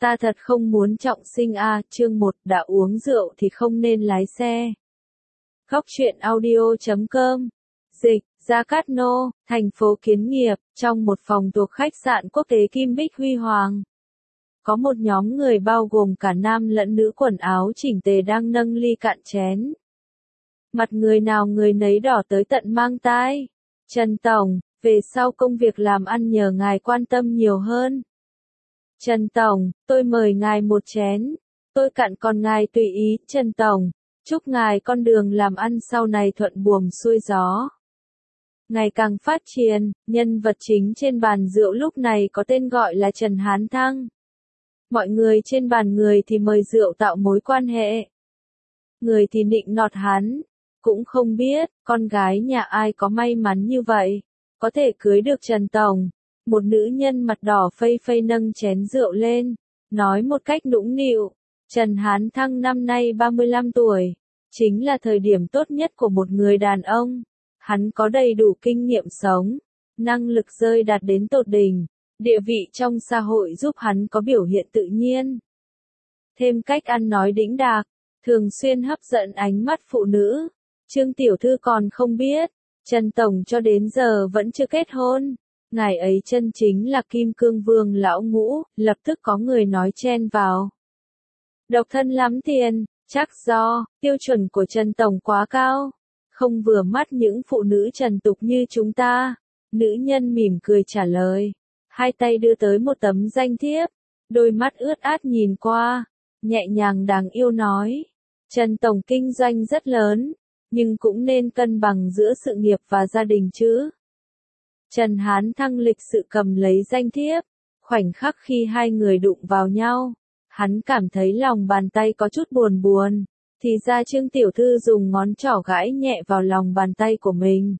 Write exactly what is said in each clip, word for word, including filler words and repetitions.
Ta thật không muốn trọng sinh a. Chương một, đã uống rượu thì không nên lái xe. Góc truyện audio chấm com. Dịch, Gia Cát Nô, thành phố Kiến Nghiệp, trong một phòng thuộc khách sạn quốc tế Kim Bích Huy Hoàng. Có một nhóm người bao gồm cả nam lẫn nữ quần áo chỉnh tề đang nâng ly cạn chén. Mặt người nào người nấy đỏ tới tận mang tai. Trần Tổng, về sau công việc làm ăn nhờ ngài quan tâm nhiều hơn. Trần Tổng, tôi mời ngài một chén. Tôi cạn còn ngài tùy ý. Trần Tổng, chúc ngài con đường làm ăn sau này thuận buồm xuôi gió. Ngày càng phát triển, nhân vật chính trên bàn rượu lúc này có tên gọi là Trần Hán Thăng. Mọi người trên bàn người thì mời rượu tạo mối quan hệ. Người thì nịnh nọt hắn. Cũng không biết, con gái nhà ai có may mắn như vậy. Có thể cưới được Trần Tổng. Một nữ nhân mặt đỏ phây phây nâng chén rượu lên. Nói một cách nũng nịu. Trần Hán Thăng năm nay ba mươi lăm tuổi. Chính là thời điểm tốt nhất của một người đàn ông. Hắn có đầy đủ kinh nghiệm sống. Năng lực rơi đạt đến tột đỉnh. Địa vị trong xã hội giúp hắn có biểu hiện tự nhiên. Thêm cách ăn nói đĩnh đạc. Thường xuyên hấp dẫn ánh mắt phụ nữ. Trương tiểu thư còn không biết. Trần Tổng cho đến giờ vẫn chưa kết hôn. Ngài ấy chân chính là Kim Cương Vương lão ngũ. Lập tức có người nói chen vào. Độc thân lắm tiền. Chắc do tiêu chuẩn của Trần Tổng quá cao. Không vừa mắt những phụ nữ trần tục như chúng ta. Nữ nhân mỉm cười trả lời. Hai tay đưa tới một tấm danh thiếp. Đôi mắt ướt át nhìn qua. Nhẹ nhàng đáng yêu nói. Trần Tổng kinh doanh rất lớn. Nhưng cũng nên cân bằng giữa sự nghiệp và gia đình chứ. Trần Hán Thăng lịch sự cầm lấy danh thiếp. Khoảnh khắc khi hai người đụng vào nhau. Hắn cảm thấy lòng bàn tay có chút buồn buồn. Thì ra Trương tiểu thư dùng ngón trỏ gãi nhẹ vào lòng bàn tay của mình.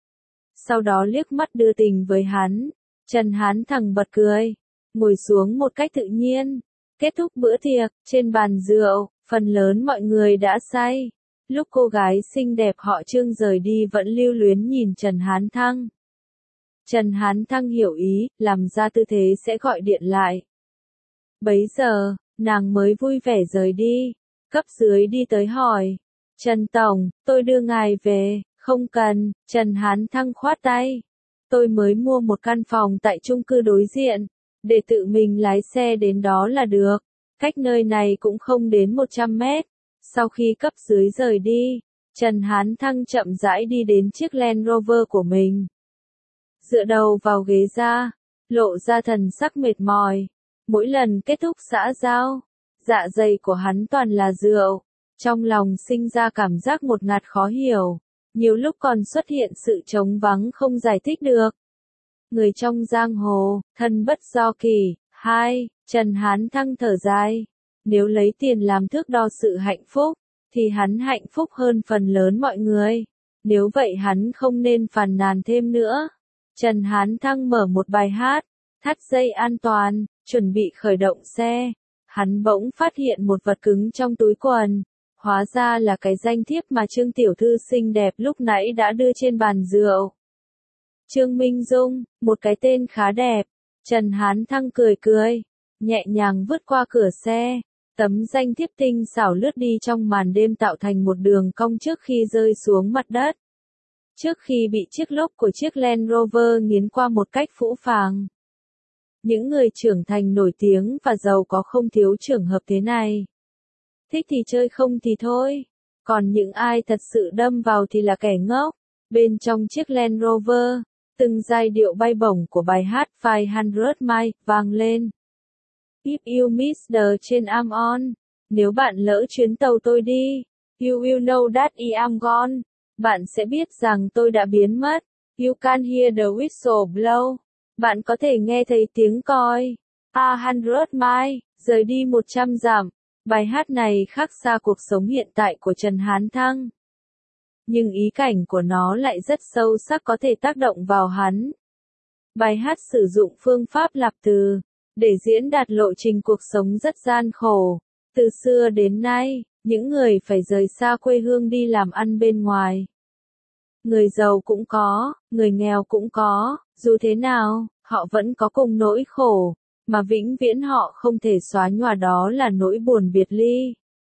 Sau đó liếc mắt đưa tình với hắn. Trần Hán Thăng bật cười. Ngồi xuống một cách tự nhiên. Kết thúc bữa tiệc, trên bàn rượu, phần lớn mọi người đã say. Lúc cô gái xinh đẹp họ Trương rời đi vẫn lưu luyến nhìn Trần Hán Thăng. Trần Hán Thăng hiểu ý, làm ra tư thế sẽ gọi điện lại. Bấy giờ, nàng mới vui vẻ rời đi. Cấp dưới đi tới hỏi. Trần Tổng, tôi đưa ngài về. Không cần. Trần Hán Thăng khoát tay. Tôi mới mua một căn phòng tại chung cư đối diện. Để tự mình lái xe đến đó là được. Cách nơi này cũng không đến một trăm mét. Sau khi cấp dưới rời đi, Trần Hán Thăng chậm rãi đi đến chiếc Land Rover của mình. Dựa đầu vào ghế ra, lộ ra thần sắc mệt mỏi. Mỗi lần kết thúc xã giao, dạ dày của hắn toàn là rượu. Trong lòng sinh ra cảm giác ngột ngạt khó hiểu. Nhiều lúc còn xuất hiện sự trống vắng không giải thích được. Người trong giang hồ, thân bất do kỳ. Hai, Trần Hán Thăng thở dài. Nếu lấy tiền làm thước đo sự hạnh phúc, thì hắn hạnh phúc hơn phần lớn mọi người. Nếu vậy hắn không nên phàn nàn thêm nữa. Trần Hán Thăng mở một bài hát, thắt dây an toàn, chuẩn bị khởi động xe. Hắn bỗng phát hiện một vật cứng trong túi quần. Hóa ra là cái danh thiếp mà Trương tiểu thư xinh đẹp lúc nãy đã đưa trên bàn rượu. Trương Minh Dung, một cái tên khá đẹp. Trần Hán Thăng cười cười, nhẹ nhàng vứt qua cửa xe. Tấm danh thiếp tinh xảo lướt đi trong màn đêm tạo thành một đường cong trước khi rơi xuống mặt đất. Trước khi bị chiếc lốp của chiếc Land Rover nghiến qua một cách phũ phàng. Những người trưởng thành nổi tiếng và giàu có không thiếu trường hợp thế này. Thích thì chơi không thì thôi. Còn những ai thật sự đâm vào thì là kẻ ngốc. Bên trong chiếc Land Rover, từng giai điệu bay bổng của bài hát năm trăm Miles vang lên. If you miss the train I'm on. Nếu bạn lỡ chuyến tàu tôi đi, you will know that I am gone. Bạn sẽ biết rằng tôi đã biến mất. You can hear the whistle blow. Bạn có thể nghe thấy tiếng còi. A hundred miles, rời đi một trăm dặm. Bài hát này khác xa cuộc sống hiện tại của Trần Hán Thăng. Nhưng ý cảnh của nó lại rất sâu sắc có thể tác động vào hắn. Bài hát sử dụng phương pháp lặp từ, để diễn đạt lộ trình cuộc sống rất gian khổ. Từ xưa đến nay, những người phải rời xa quê hương đi làm ăn bên ngoài. Người giàu cũng có, người nghèo cũng có, dù thế nào, họ vẫn có cùng nỗi khổ. mà vĩnh viễn họ không thể xóa nhòa đó là nỗi buồn biệt ly.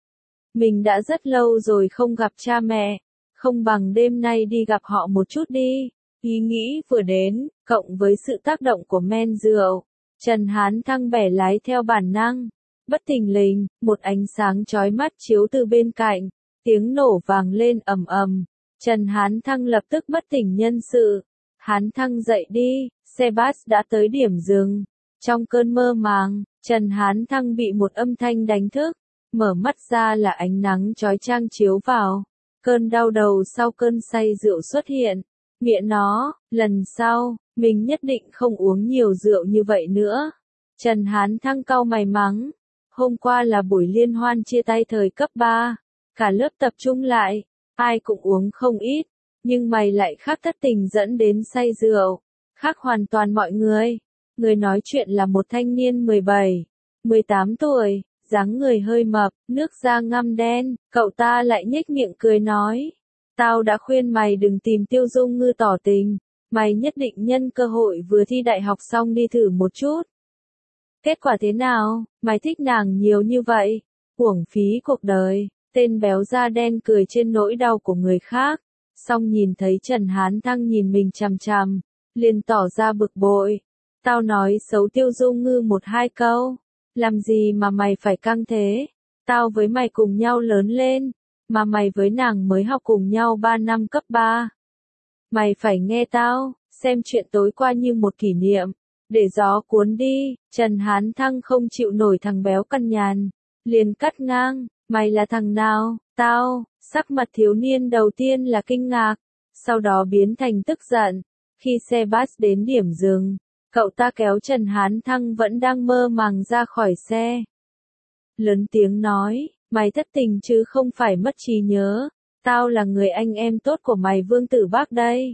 Mình đã rất lâu rồi không gặp cha mẹ, không bằng đêm nay đi gặp họ một chút đi. Ý nghĩ vừa đến, cộng với sự tác động của men rượu, Trần Hán Thăng bẻ lái theo bản năng. Bất thình lình, một ánh sáng chói mắt chiếu từ bên cạnh, tiếng nổ vang lên ầm ầm. Trần Hán Thăng lập tức bất tỉnh nhân sự. Hán Thăng dậy đi, xe bus đã tới điểm dừng. Trong cơn mơ màng, Trần Hán Thăng bị một âm thanh đánh thức. Mở mắt ra là ánh nắng chói chang chiếu vào. Cơn đau đầu sau cơn say rượu xuất hiện. Mẹ nó, lần sau, mình nhất định không uống nhiều rượu như vậy nữa. Trần Hán Thăng cau mày mắng. Hôm qua là buổi liên hoan chia tay thời cấp ba. Cả lớp tập trung lại, ai cũng uống không ít. Nhưng mày lại khác thất tình dẫn đến say rượu. Khác hoàn toàn mọi người. Người nói chuyện là một thanh niên mười bảy, mười tám tuổi, dáng người hơi mập, nước da ngăm đen. Cậu ta lại nhếch miệng cười nói. Tao đã khuyên mày đừng tìm Tiêu Dung Ngư tỏ tình. Mày nhất định nhân cơ hội vừa thi đại học xong đi thử một chút. Kết quả thế nào? Mày thích nàng nhiều như vậy. Uổng phí cuộc đời. Tên béo da đen cười trên nỗi đau của người khác. Xong nhìn thấy Trần Hán Thăng nhìn mình chằm chằm, liền tỏ ra bực bội. Tao nói xấu Tiêu Dung Ngư một hai câu. Làm gì mà mày phải căng thế? Tao với mày cùng nhau lớn lên. Mà mày với nàng mới học cùng nhau ba năm cấp ba. Mày phải nghe tao, xem chuyện tối qua như một kỷ niệm. Để gió cuốn đi. Trần Hán Thăng không chịu nổi thằng béo căn nhàn. Liền cắt ngang. Mày là thằng nào? Tao. Sắc mặt thiếu niên đầu tiên là kinh ngạc. Sau đó biến thành tức giận. Khi xe bus đến điểm dừng, cậu ta kéo Trần Hán Thăng vẫn đang mơ màng ra khỏi xe. Lớn tiếng nói. Mày thất tình chứ không phải mất trí nhớ. Tao là người anh em tốt của mày Vương Tử Bác đây.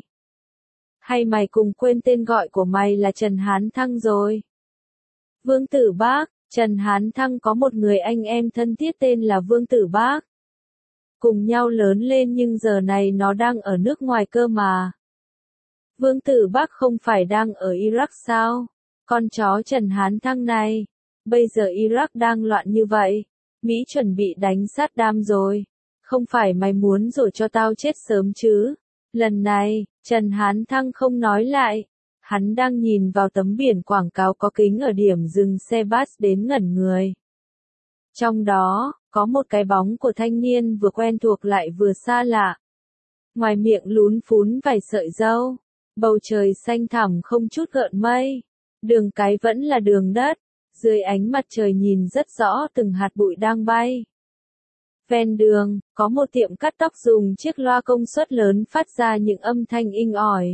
Hay mày cùng quên tên gọi của mày là Trần Hán Thăng rồi? Vương Tử Bác, Trần Hán Thăng có một người anh em thân thiết tên là Vương Tử Bác. Cùng nhau lớn lên nhưng giờ này nó đang ở nước ngoài cơ mà. Vương Tử Bác không phải đang ở Iraq sao? Con chó Trần Hán Thăng này. Bây giờ Iraq đang loạn như vậy. Mỹ chuẩn bị đánh Saddam rồi. Không phải mày muốn rồi cho tao chết sớm chứ? Lần này, Trần Hán Thăng không nói lại. Hắn đang nhìn vào tấm biển quảng cáo có kính ở điểm dừng xe bus đến ngẩn người. Trong đó, có một cái bóng của thanh niên vừa quen thuộc lại vừa xa lạ. Ngoài miệng lún phún vài sợi râu. Bầu trời xanh thẳm không chút gợn mây. Đường cái vẫn là đường đất. Dưới ánh mặt trời nhìn rất rõ từng hạt bụi đang bay. Ven đường, có một tiệm cắt tóc dùng chiếc loa công suất lớn phát ra những âm thanh inh ỏi.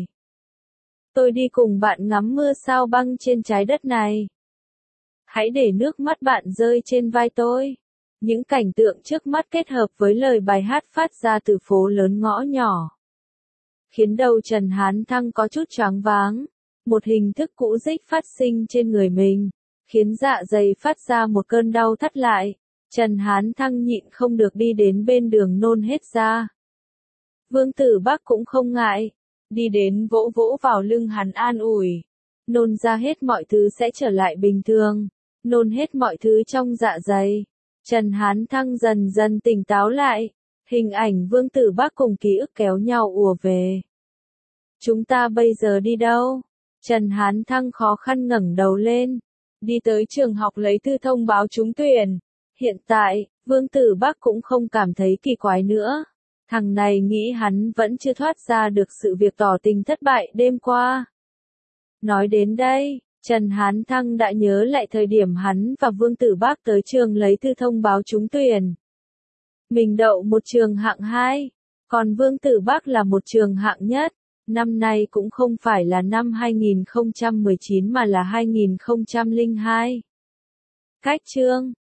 Tôi đi cùng bạn ngắm mưa sao băng trên trái đất này. Hãy để nước mắt bạn rơi trên vai tôi. Những cảnh tượng trước mắt kết hợp với lời bài hát phát ra từ phố lớn ngõ nhỏ. Khiến đầu Trần Hán Thăng có chút choáng váng. Một hình thức cũ dích phát sinh trên người mình. Khiến dạ dày phát ra một cơn đau thắt lại. Trần Hán Thăng nhịn không được đi đến bên đường nôn hết ra. Vương Tử Bác cũng không ngại. Đi đến vỗ vỗ vào lưng hắn an ủi. Nôn ra hết mọi thứ sẽ trở lại bình thường. Nôn hết mọi thứ trong dạ dày. Trần Hán Thăng dần dần tỉnh táo lại. Hình ảnh Vương Tử Bác cùng ký ức kéo nhau ùa về. Chúng ta bây giờ đi đâu? Trần Hán Thăng khó khăn ngẩng đầu lên. Đi tới trường học lấy thư thông báo trúng tuyển. Hiện tại, Vương Tử Bác cũng không cảm thấy kỳ quái nữa. Thằng này nghĩ hắn vẫn chưa thoát ra được sự việc tỏ tình thất bại đêm qua. Nói đến đây, Trần Hán Thăng đã nhớ lại thời điểm hắn và Vương Tử Bác tới trường lấy thư thông báo trúng tuyển. Mình đậu một trường hạng hai, còn Vương Tử Bác là một trường hạng nhất. Năm nay cũng không phải là năm hai nghìn không trăm mười chín mà là hai nghìn không trăm lẻ hai. Cách chương